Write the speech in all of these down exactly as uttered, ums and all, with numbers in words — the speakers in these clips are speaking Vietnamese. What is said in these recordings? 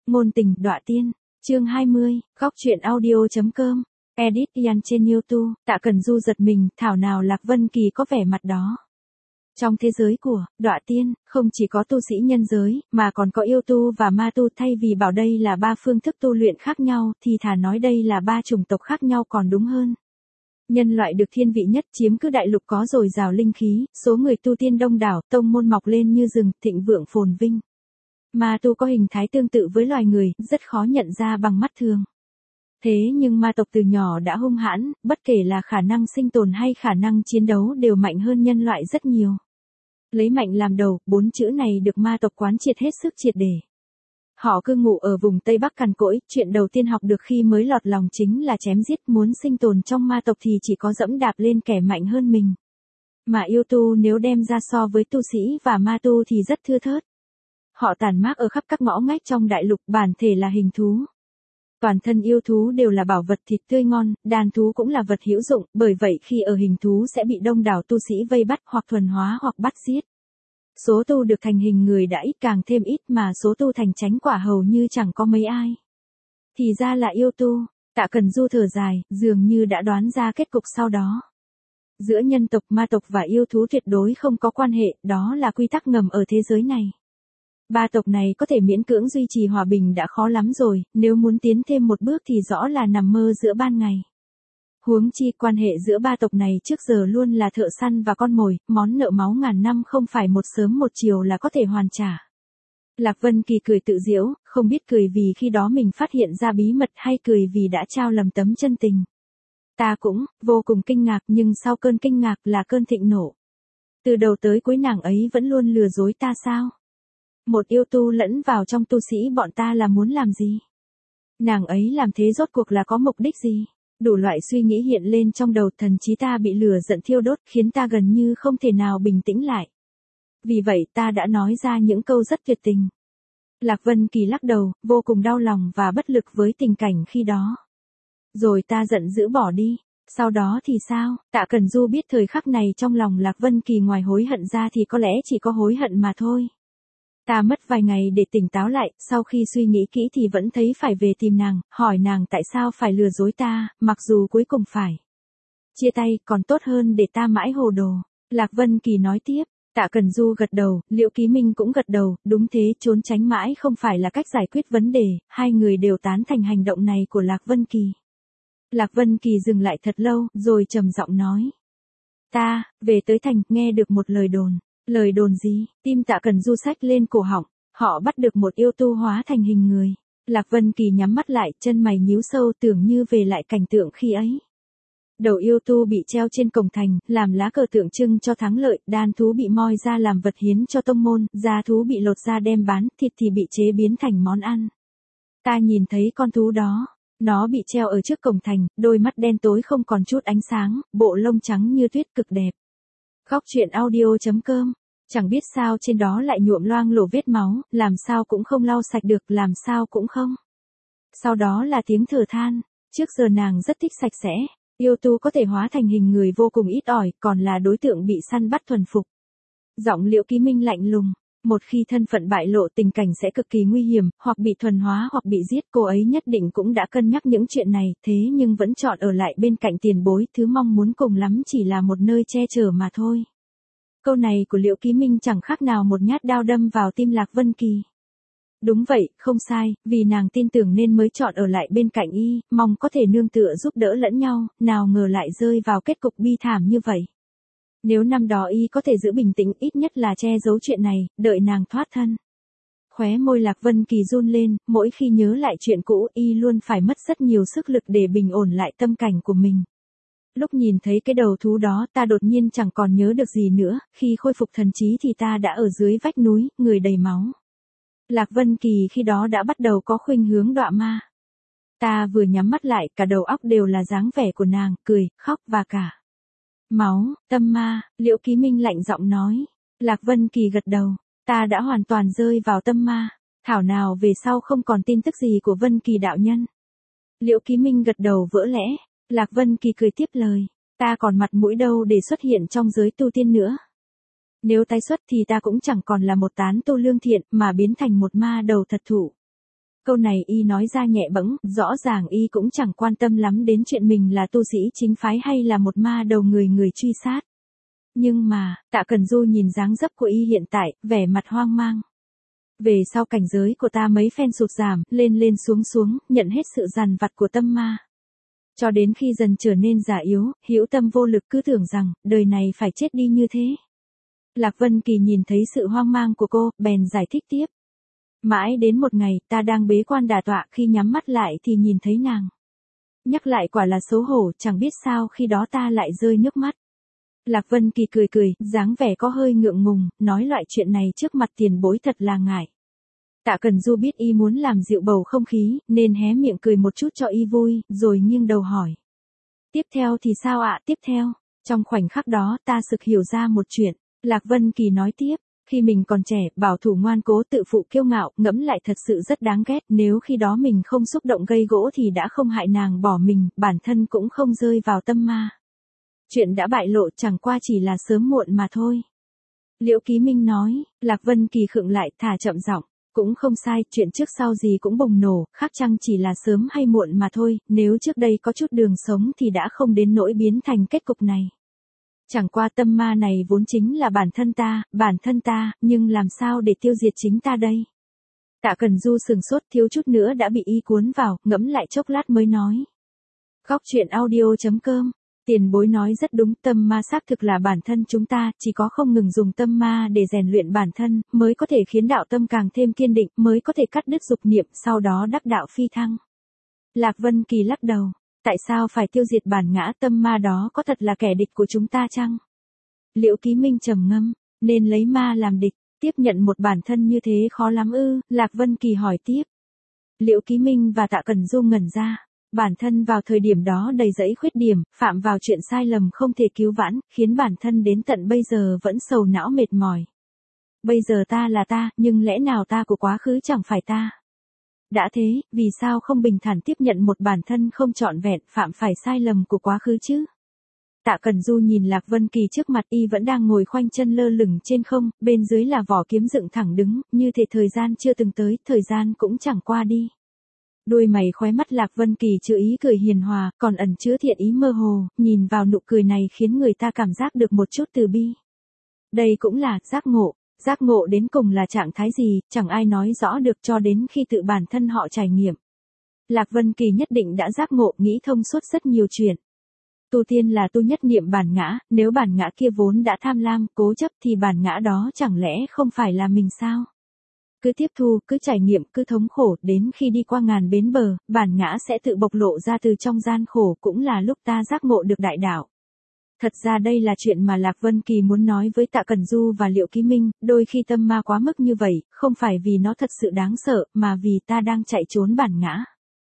Ngôn tình đọa tiên, chương hai mươi, góc truyện audio.com, edit Ian trên YouTube, Tạ Cẩn Du giật mình, thảo nào Lạc Vân Kỳ có vẻ mặt đó. Trong thế giới của đọa tiên, không chỉ có tu sĩ nhân giới, mà còn có yêu tu và ma tu, thay vì bảo đây là ba phương thức tu luyện khác nhau, thì thà nói đây là ba chủng tộc khác nhau còn đúng hơn. Nhân loại được thiên vị nhất, chiếm cứ đại lục có dồi dào linh khí, số người tu tiên đông đảo, tông môn mọc lên như rừng, thịnh vượng phồn vinh. Ma tu có hình thái tương tự với loài người, rất khó nhận ra bằng mắt thường. Thế nhưng ma tộc từ nhỏ đã hung hãn, bất kể là khả năng sinh tồn hay khả năng chiến đấu đều mạnh hơn nhân loại rất nhiều. Lấy mạnh làm đầu, bốn chữ này được ma tộc quán triệt hết sức triệt để. Họ cư ngụ ở vùng Tây Bắc cằn cỗi, chuyện đầu tiên học được khi mới lọt lòng chính là chém giết, muốn sinh tồn trong ma tộc thì chỉ có dẫm đạp lên kẻ mạnh hơn mình. Mà yêu tu nếu đem ra so với tu sĩ và ma tu thì rất thưa thớt. Họ tản mác ở khắp các ngõ ngách trong đại lục, bản thể là hình thú. Toàn thân yêu thú đều là bảo vật thịt tươi ngon, đàn thú cũng là vật hữu dụng, bởi vậy khi ở hình thú sẽ bị đông đảo tu sĩ vây bắt hoặc thuần hóa hoặc bắt giết. Số tu được thành hình người đã ít càng thêm ít, mà số tu thành chánh quả hầu như chẳng có mấy ai. Thì ra là yêu tu. Tạ Cẩn Du thở dài, dường như đã đoán ra kết cục sau đó. Giữa nhân tộc, ma tộc và yêu thú tuyệt đối không có quan hệ, đó là quy tắc ngầm ở thế giới này. Ba tộc này có thể miễn cưỡng duy trì hòa bình đã khó lắm rồi, nếu muốn tiến thêm một bước thì rõ là nằm mơ giữa ban ngày. Huống chi quan hệ giữa ba tộc này trước giờ luôn là thợ săn và con mồi, món nợ máu ngàn năm không phải một sớm một chiều là có thể hoàn trả. Lạc Vân Kỳ cười tự giễu, không biết cười vì khi đó mình phát hiện ra bí mật hay cười vì đã trao lầm tấm chân tình. Ta cũng vô cùng kinh ngạc, nhưng sau cơn kinh ngạc là cơn thịnh nộ. Từ đầu tới cuối nàng ấy vẫn luôn lừa dối ta sao? Một yêu tu lẫn vào trong tu sĩ bọn ta là muốn làm gì? Nàng ấy làm thế rốt cuộc là có mục đích gì? Đủ loại suy nghĩ hiện lên trong đầu, thần trí ta bị lửa giận thiêu đốt, khiến ta gần như không thể nào bình tĩnh lại. Vì vậy ta đã nói ra những câu rất tuyệt tình. Lạc Vân Kỳ lắc đầu, vô cùng đau lòng và bất lực với tình cảnh khi đó. Rồi ta giận dữ bỏ đi. Sau đó thì sao? Tạ Cẩn Du biết thời khắc này trong lòng Lạc Vân Kỳ ngoài hối hận ra thì có lẽ chỉ có hối hận mà thôi. Ta mất vài ngày để tỉnh táo lại, sau khi suy nghĩ kỹ thì vẫn thấy phải về tìm nàng, hỏi nàng tại sao phải lừa dối ta, mặc dù cuối cùng phải chia tay, còn tốt hơn để ta mãi hồ đồ. Lạc Vân Kỳ nói tiếp. Tạ Cẩn Du gật đầu, Liễu Ký Minh cũng gật đầu, đúng thế, trốn tránh mãi không phải là cách giải quyết vấn đề, hai người đều tán thành hành động này của Lạc Vân Kỳ. Lạc Vân Kỳ dừng lại thật lâu, rồi trầm giọng nói. Ta, về tới thành, nghe được một lời đồn. Lời đồn gì? Tim Tạ Cẩn Du xách lên cổ họng, họ bắt được một yêu tu hóa thành hình người. Lạc Vân Kỳ nhắm mắt lại, chân mày nhíu sâu, tưởng như về lại cảnh tượng khi ấy. Đầu yêu tu bị treo trên cổng thành, làm lá cờ tượng trưng cho thắng lợi, đàn thú bị moi ra làm vật hiến cho tông môn, da thú bị lột ra đem bán, thịt thì bị chế biến thành món ăn. Ta nhìn thấy con thú đó, nó bị treo ở trước cổng thành, đôi mắt đen tối không còn chút ánh sáng, bộ lông trắng như tuyết cực đẹp. Góc truyện audio.com. Chẳng biết sao trên đó lại nhuộm loang lổ vết máu, làm sao cũng không lau sạch được, làm sao cũng không. Sau đó là tiếng thở than, trước giờ nàng rất thích sạch sẽ, yêu tu có thể hóa thành hình người vô cùng ít ỏi, còn là đối tượng bị săn bắt thuần phục. Giọng Liễu Ký Minh lạnh lùng, một khi thân phận bại lộ tình cảnh sẽ cực kỳ nguy hiểm, hoặc bị thuần hóa hoặc bị giết, cô ấy nhất định cũng đã cân nhắc những chuyện này, thế nhưng vẫn chọn ở lại bên cạnh tiền bối, thứ mong muốn cùng lắm chỉ là một nơi che chở mà thôi. Câu này của Liễu Ký Minh chẳng khác nào một nhát đao đâm vào tim Lạc Vân Kỳ. Đúng vậy, không sai, vì nàng tin tưởng nên mới chọn ở lại bên cạnh y, mong có thể nương tựa giúp đỡ lẫn nhau, nào ngờ lại rơi vào kết cục bi thảm như vậy. Nếu năm đó y có thể giữ bình tĩnh, ít nhất là che giấu chuyện này, đợi nàng thoát thân. Khóe môi Lạc Vân Kỳ run lên, mỗi khi nhớ lại chuyện cũ y luôn phải mất rất nhiều sức lực để bình ổn lại tâm cảnh của mình. Lúc nhìn thấy cái đầu thú đó ta đột nhiên chẳng còn nhớ được gì nữa, khi khôi phục thần trí thì ta đã ở dưới vách núi, người đầy máu. Lạc Vân Kỳ khi đó đã bắt đầu có khuynh hướng đọa ma. Ta vừa nhắm mắt lại, cả đầu óc đều là dáng vẻ của nàng, cười, khóc và cả máu, tâm ma. Liễu Ký Minh lạnh giọng nói. Lạc Vân Kỳ gật đầu, ta đã hoàn toàn rơi vào tâm ma, thảo nào về sau không còn tin tức gì của Vân Kỳ đạo nhân. Liễu Ký Minh gật đầu vỡ lẽ. Lạc Vân Kỳ cười tiếp lời, ta còn mặt mũi đâu để xuất hiện trong giới tu tiên nữa. Nếu tái xuất thì ta cũng chẳng còn là một tán tu lương thiện, mà biến thành một ma đầu thật thụ. Câu này y nói ra nhẹ bẫng, rõ ràng y cũng chẳng quan tâm lắm đến chuyện mình là tu sĩ chính phái hay là một ma đầu người người truy sát. Nhưng mà, Tạ Cẩn Du nhìn dáng dấp của y hiện tại, vẻ mặt hoang mang. Về sau cảnh giới của ta mấy phen sụt giảm, lên lên xuống xuống, nhận hết sự dằn vặt của tâm ma. Cho đến khi dần trở nên già yếu, hữu tâm vô lực cứ tưởng rằng, đời này phải chết đi như thế. Lạc Vân Kỳ nhìn thấy sự hoang mang của cô, bèn giải thích tiếp. Mãi đến một ngày, ta đang bế quan đả tọa, khi nhắm mắt lại thì nhìn thấy nàng. Nhắc lại quả là xấu hổ, chẳng biết sao khi đó ta lại rơi nước mắt. Lạc Vân Kỳ cười cười, dáng vẻ có hơi ngượng ngùng, nói loại chuyện này trước mặt tiền bối thật là ngại. Tạ Cẩn Du biết y muốn làm dịu bầu không khí, nên hé miệng cười một chút cho y vui, rồi nghiêng đầu hỏi. Tiếp theo thì sao ạ? Tiếp theo, trong khoảnh khắc đó ta sực hiểu ra một chuyện. Lạc Vân Kỳ nói tiếp, khi mình còn trẻ, bảo thủ ngoan cố tự phụ kiêu ngạo, ngẫm lại thật sự rất đáng ghét, nếu khi đó mình không xúc động gây gỗ thì đã không hại nàng bỏ mình, bản thân cũng không rơi vào tâm ma. Chuyện đã bại lộ chẳng qua chỉ là sớm muộn mà thôi. Liễu Ký Minh nói, Lạc Vân Kỳ khựng lại, thả chậm giọng, cũng không sai, chuyện trước sau gì cũng bùng nổ, khác chăng chỉ là sớm hay muộn mà thôi, nếu trước đây có chút đường sống thì đã không đến nỗi biến thành kết cục này. Chẳng qua tâm ma này vốn chính là bản thân ta, bản thân ta, nhưng làm sao để tiêu diệt chính ta đây? Tạ Cẩn Du sừng sốt, thiếu chút nữa đã bị y cuốn vào, ngẫm lại chốc lát mới nói. Góc truyện audio chấm com. Tiền bối nói rất đúng, tâm ma xác thực là bản thân chúng ta, chỉ có không ngừng dùng tâm ma để rèn luyện bản thân, mới có thể khiến đạo tâm càng thêm kiên định, mới có thể cắt đứt dục niệm, sau đó đắc đạo phi thăng. Lạc Vân Kỳ lắc đầu. Tại sao phải tiêu diệt bản ngã tâm ma đó, có thật là kẻ địch của chúng ta chăng? Liễu Ký Minh trầm ngâm, nên lấy ma làm địch, tiếp nhận một bản thân như thế khó lắm ư? Lạc Vân Kỳ hỏi tiếp. Liễu Ký Minh và Tạ Cẩn Du ngẩn ra, bản thân vào thời điểm đó đầy dẫy khuyết điểm, phạm vào chuyện sai lầm không thể cứu vãn, khiến bản thân đến tận bây giờ vẫn sầu não mệt mỏi. Bây giờ ta là ta, nhưng lẽ nào ta của quá khứ chẳng phải ta? Đã thế, vì sao không bình thản tiếp nhận một bản thân không trọn vẹn, phạm phải sai lầm của quá khứ chứ? Tạ Cẩn Du nhìn Lạc Vân Kỳ trước mặt, y vẫn đang ngồi khoanh chân lơ lửng trên không, bên dưới là vỏ kiếm dựng thẳng đứng, như thể thời gian chưa từng tới, thời gian cũng chẳng qua đi. Đôi mày khóe mắt Lạc Vân Kỳ chứa ý cười hiền hòa, còn ẩn chứa thiện ý mơ hồ, nhìn vào nụ cười này khiến người ta cảm giác được một chút từ bi. Đây cũng là giác ngộ. Giác ngộ đến cùng là trạng thái gì, chẳng ai nói rõ được cho đến khi tự bản thân họ trải nghiệm. Lạc Vân Kỳ nhất định đã giác ngộ, nghĩ thông suốt rất nhiều chuyện. Tu tiên là tu nhất niệm bản ngã, nếu bản ngã kia vốn đã tham lam, cố chấp thì bản ngã đó chẳng lẽ không phải là mình sao? Cứ tiếp thu, cứ trải nghiệm, cứ thống khổ, đến khi đi qua ngàn bến bờ, bản ngã sẽ tự bộc lộ ra từ trong gian khổ, cũng là lúc ta giác ngộ được đại đạo. Thật ra đây là chuyện mà Lạc Vân Kỳ muốn nói với Tạ Cẩn Du và Liễu Ký Minh, đôi khi tâm ma quá mức như vậy, không phải vì nó thật sự đáng sợ, mà vì ta đang chạy trốn bản ngã.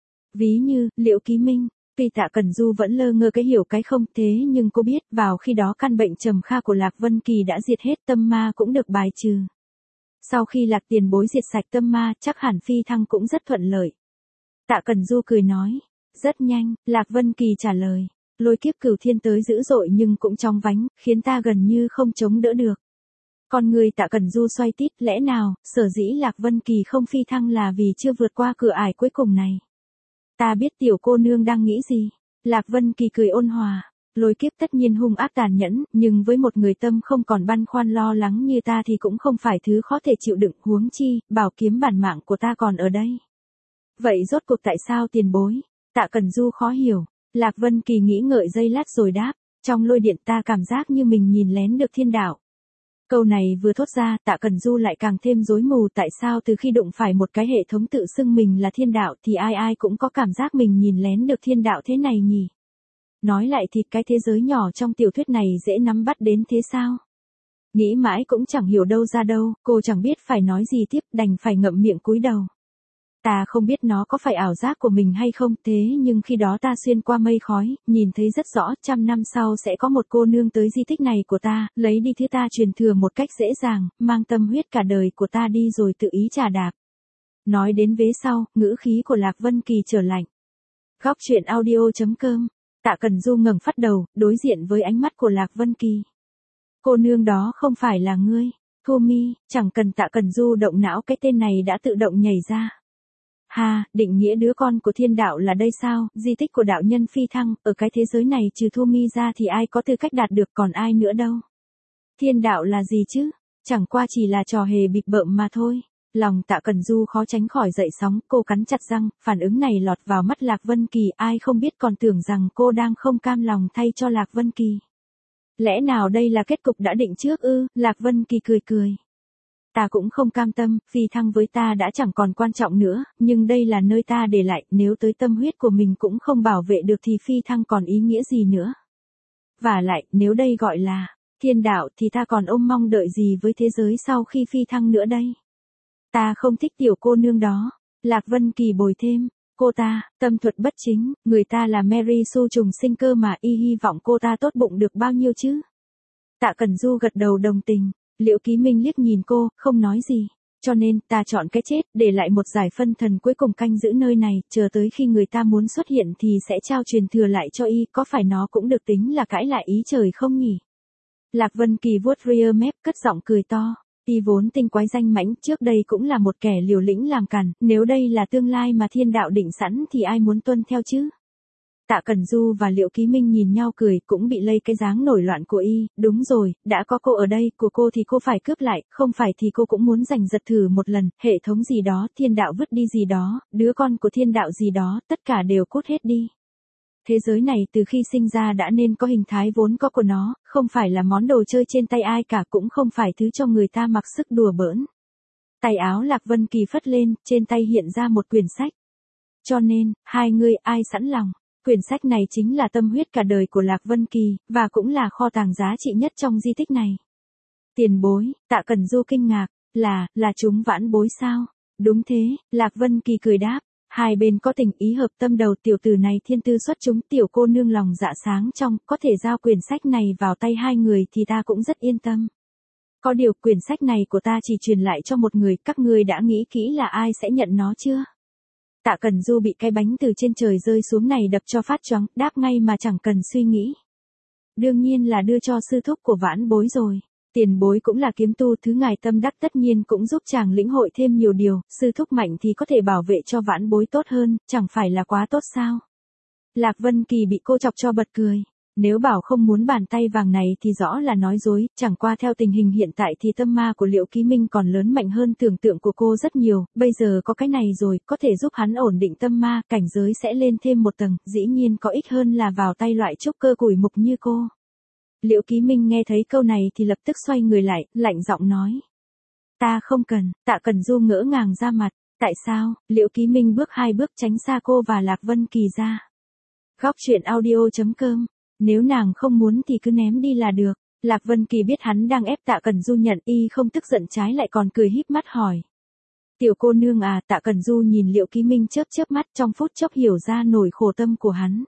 Ví như, Liễu Ký Minh, vì Tạ Cẩn Du vẫn lơ ngơ cái hiểu cái không, thế nhưng cô biết, vào khi đó căn bệnh trầm kha của Lạc Vân Kỳ đã diệt hết, tâm ma cũng được bài trừ. Sau khi Lạc tiền bối diệt sạch tâm ma, chắc hẳn phi thăng cũng rất thuận lợi. Tạ Cẩn Du cười nói, rất nhanh, Lạc Vân Kỳ trả lời. Lôi kiếp cửu thiên tới dữ dội nhưng cũng chóng vánh, khiến ta gần như không chống đỡ được. Con người Tạ Cẩn Du xoay tít, lẽ nào, sở dĩ Lạc Vân Kỳ không phi thăng là vì chưa vượt qua cửa ải cuối cùng này. Ta biết tiểu cô nương đang nghĩ gì. Lạc Vân Kỳ cười ôn hòa. Lôi kiếp tất nhiên hung ác tàn nhẫn, nhưng với một người tâm không còn băn khoăn lo lắng như ta thì cũng không phải thứ khó thể chịu đựng, huống chi, bảo kiếm bản mạng của ta còn ở đây. Vậy rốt cuộc tại sao tiền bối? Tạ Cẩn Du khó hiểu. Lạc Vân Kỳ nghĩ ngợi giây lát rồi đáp, trong lôi điện ta cảm giác như mình nhìn lén được thiên đạo. Câu này vừa thốt ra, Tạ Cẩn Du lại càng thêm rối mù, tại sao từ khi đụng phải một cái hệ thống tự xưng mình là thiên đạo thì ai ai cũng có cảm giác mình nhìn lén được thiên đạo thế này nhỉ? Nói lại thì cái thế giới nhỏ trong tiểu thuyết này dễ nắm bắt đến thế sao? Nghĩ mãi cũng chẳng hiểu đâu ra đâu, cô chẳng biết phải nói gì tiếp, đành phải ngậm miệng cúi đầu. Ta không biết nó có phải ảo giác của mình hay không, thế nhưng khi đó ta xuyên qua mây khói, nhìn thấy rất rõ, trăm năm sau sẽ có một cô nương tới di tích này của ta, lấy đi thứ ta truyền thừa một cách dễ dàng, mang tâm huyết cả đời của ta đi rồi tự ý trả đạp. Nói đến vế sau, ngữ khí của Lạc Vân Kỳ trở lạnh. Góc truyện audio chấm com. Tạ Cẩn Du ngẩng phát đầu, đối diện với ánh mắt của Lạc Vân Kỳ. Cô nương đó không phải là ngươi, Thu Mi, chẳng cần Tạ Cẩn Du động não cái tên này đã tự động nhảy ra. Ha, định nghĩa đứa con của thiên đạo là đây sao, di tích của đạo nhân phi thăng, ở cái thế giới này trừ Thu Mi ra thì ai có tư cách đạt được còn ai nữa đâu. Thiên đạo là gì chứ? Chẳng qua chỉ là trò hề bịp bợm mà thôi. Lòng Tạ Cẩn Du khó tránh khỏi dậy sóng, cô cắn chặt răng, phản ứng này lọt vào mắt Lạc Vân Kỳ, ai không biết còn tưởng rằng cô đang không cam lòng thay cho Lạc Vân Kỳ. Lẽ nào đây là kết cục đã định trước ư? Lạc Vân Kỳ cười cười. Ta cũng không cam tâm, phi thăng với ta đã chẳng còn quan trọng nữa, nhưng đây là nơi ta để lại, nếu tới tâm huyết của mình cũng không bảo vệ được thì phi thăng còn ý nghĩa gì nữa. Và lại, nếu đây gọi là thiên đạo thì ta còn ôm mong đợi gì với thế giới sau khi phi thăng nữa đây? Ta không thích tiểu cô nương đó. Lạc Vân Kỳ bồi thêm, cô ta, tâm thuật bất chính, người ta là Mary Sue trùng sinh cơ mà, y hy vọng cô ta tốt bụng được bao nhiêu chứ? Tạ Cẩn Du gật đầu đồng tình. Liễu Ký Minh liếc nhìn cô, không nói gì. Cho nên, ta chọn cái chết, để lại một giải phân thần cuối cùng canh giữ nơi này, chờ tới khi người ta muốn xuất hiện thì sẽ trao truyền thừa lại cho y, có phải nó cũng được tính là cãi lại ý trời không nhỉ? Lạc Vân Kỳ vuốt rear mép, cất giọng cười to. Y vốn tinh quái danh mãnh, trước đây cũng là một kẻ liều lĩnh làm càn, nếu đây là tương lai mà thiên đạo định sẵn thì ai muốn tuân theo chứ? Tạ Cẩn Du và Liễu Ký Minh nhìn nhau cười, cũng bị lây cái dáng nổi loạn của y, đúng rồi, đã có cô ở đây, của cô thì cô phải cướp lại, không phải thì cô cũng muốn giành giật thử một lần, hệ thống gì đó, thiên đạo vứt đi gì đó, đứa con của thiên đạo gì đó, tất cả đều cút hết đi. Thế giới này từ khi sinh ra đã nên có hình thái vốn có của nó, không phải là món đồ chơi trên tay ai cả, cũng không phải thứ cho người ta mặc sức đùa bỡn. Tay áo Lạc Vân Kỳ phất lên, trên tay hiện ra một quyển sách. Cho nên, hai người ai sẵn lòng? Quyển sách này chính là tâm huyết cả đời của Lạc Vân Kỳ, và cũng là kho tàng giá trị nhất trong di tích này. Tiền bối, Tạ Cẩn Du kinh ngạc, là, là chúng vãn bối sao? Đúng thế, Lạc Vân Kỳ cười đáp. Hai bên có tình ý hợp tâm, đầu tiểu tử này thiên tư xuất chúng, tiểu cô nương lòng dạ sáng trong, có thể giao quyển sách này vào tay hai người thì ta cũng rất yên tâm. Có điều quyển sách này của ta chỉ truyền lại cho một người, các ngươi đã nghĩ kỹ là ai sẽ nhận nó chưa? Tạ Cẩn Du bị cái bánh từ trên trời rơi xuống này đập cho phát choáng, đáp ngay mà chẳng cần suy nghĩ. Đương nhiên là đưa cho sư thúc của vãn bối rồi. Tiền bối cũng là kiếm tu, thứ ngài tâm đắc tất nhiên cũng giúp chàng lĩnh hội thêm nhiều điều, sư thúc mạnh thì có thể bảo vệ cho vãn bối tốt hơn, chẳng phải là quá tốt sao? Lạc Vân Kỳ bị cô chọc cho bật cười. Nếu bảo không muốn bàn tay vàng này thì rõ là nói dối, chẳng qua theo tình hình hiện tại thì tâm ma của Liễu Ký Minh còn lớn mạnh hơn tưởng tượng của cô rất nhiều, bây giờ có cái này rồi, có thể giúp hắn ổn định tâm ma, cảnh giới sẽ lên thêm một tầng, dĩ nhiên có ích hơn là vào tay loại trúc cơ củi mục như cô. Liễu Ký Minh nghe thấy câu này thì lập tức xoay người lại, lạnh giọng nói. Ta không cần. Tạ Cẩn Du ngỡ ngàng ra mặt. Tại sao? Liễu Ký Minh bước hai bước tránh xa cô và Lạc Vân Kỳ ra. Góc truyện audio chấm com. Nếu nàng không muốn thì cứ ném đi là được. Lạc Vân Kỳ biết hắn đang ép Tạ Cẩn Du nhận, y không tức giận, trái lại còn cười híp mắt hỏi. Tiểu cô nương à? Tạ Cẩn Du nhìn Liễu Ký Minh chớp chớp mắt, trong phút chốc hiểu ra nỗi khổ tâm của hắn.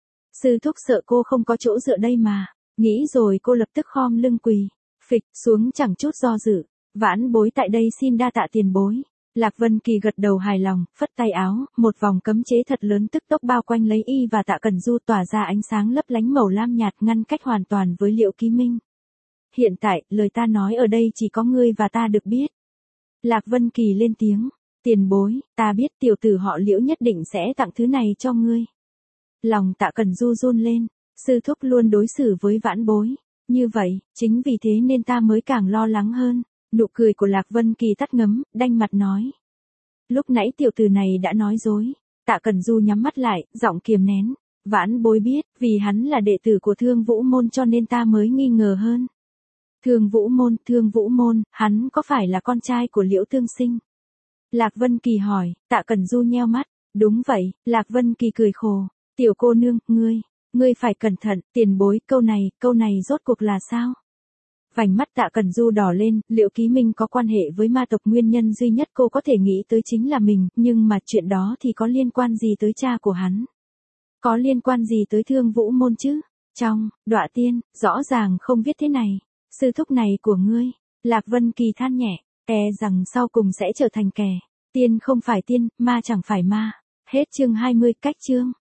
Sư thúc sợ cô không có chỗ dựa đây mà. Nghĩ rồi cô lập tức khom lưng quỳ, phịch xuống chẳng chút do dự. Vãn bối tại đây xin đa tạ tiền bối. Lạc Vân Kỳ gật đầu hài lòng, phất tay áo, một vòng cấm chế thật lớn tức tốc bao quanh lấy y và Tạ Cẩn Du, tỏa ra ánh sáng lấp lánh màu lam nhạt, ngăn cách hoàn toàn với Liễu Ký Minh. Hiện tại, lời ta nói ở đây chỉ có ngươi và ta được biết. Lạc Vân Kỳ lên tiếng, tiền bối, ta biết tiểu tử họ Liễu nhất định sẽ tặng thứ này cho ngươi. Lòng Tạ Cẩn Du run lên. Sư thúc luôn đối xử với vãn bối như vậy, chính vì thế nên ta mới càng lo lắng hơn. Nụ cười của Lạc Vân Kỳ tắt ngấm, đanh mặt nói. Lúc nãy tiểu tử này đã nói dối. Tạ Cẩn Du nhắm mắt lại, giọng kiềm nén. Vãn bối biết, vì hắn là đệ tử của Thương Vũ Môn cho nên ta mới nghi ngờ hơn. Thương Vũ Môn, Thương Vũ Môn, hắn có phải là con trai của Liễu Tương Sinh? Lạc Vân Kỳ hỏi. Tạ Cẩn Du nheo mắt. Đúng vậy. Lạc Vân Kỳ cười khổ. Tiểu cô nương, ngươi. Ngươi phải cẩn thận, tiền bối, câu này, câu này rốt cuộc là sao? Vành mắt Tạ Cẩn Du đỏ lên, Liễu Ký Minh có quan hệ với ma tộc, nguyên nhân duy nhất cô có thể nghĩ tới chính là mình, nhưng mà chuyện đó thì có liên quan gì tới cha của hắn? Có liên quan gì tới Thương Vũ Môn chứ? Trong, Đọa Tiên, rõ ràng không viết thế này. Sư thúc này của ngươi, Lạc Vân Kỳ than nhẹ, e rằng sau cùng sẽ trở thành kẻ. Tiên không phải tiên, ma chẳng phải ma. Hết chương hai mươi, cách chương.